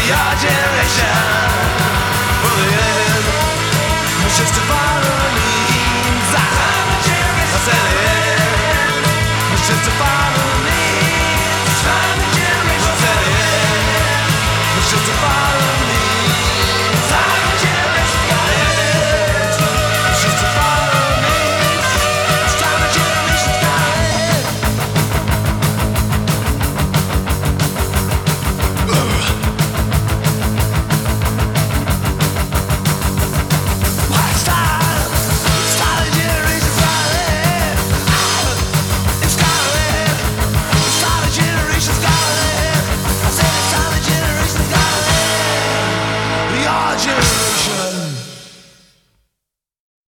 Your generation, well, the end was just a final means. I said the end was just a final means. I said the end was just a final means. The end was just a final means. It's time the generation's got it. Your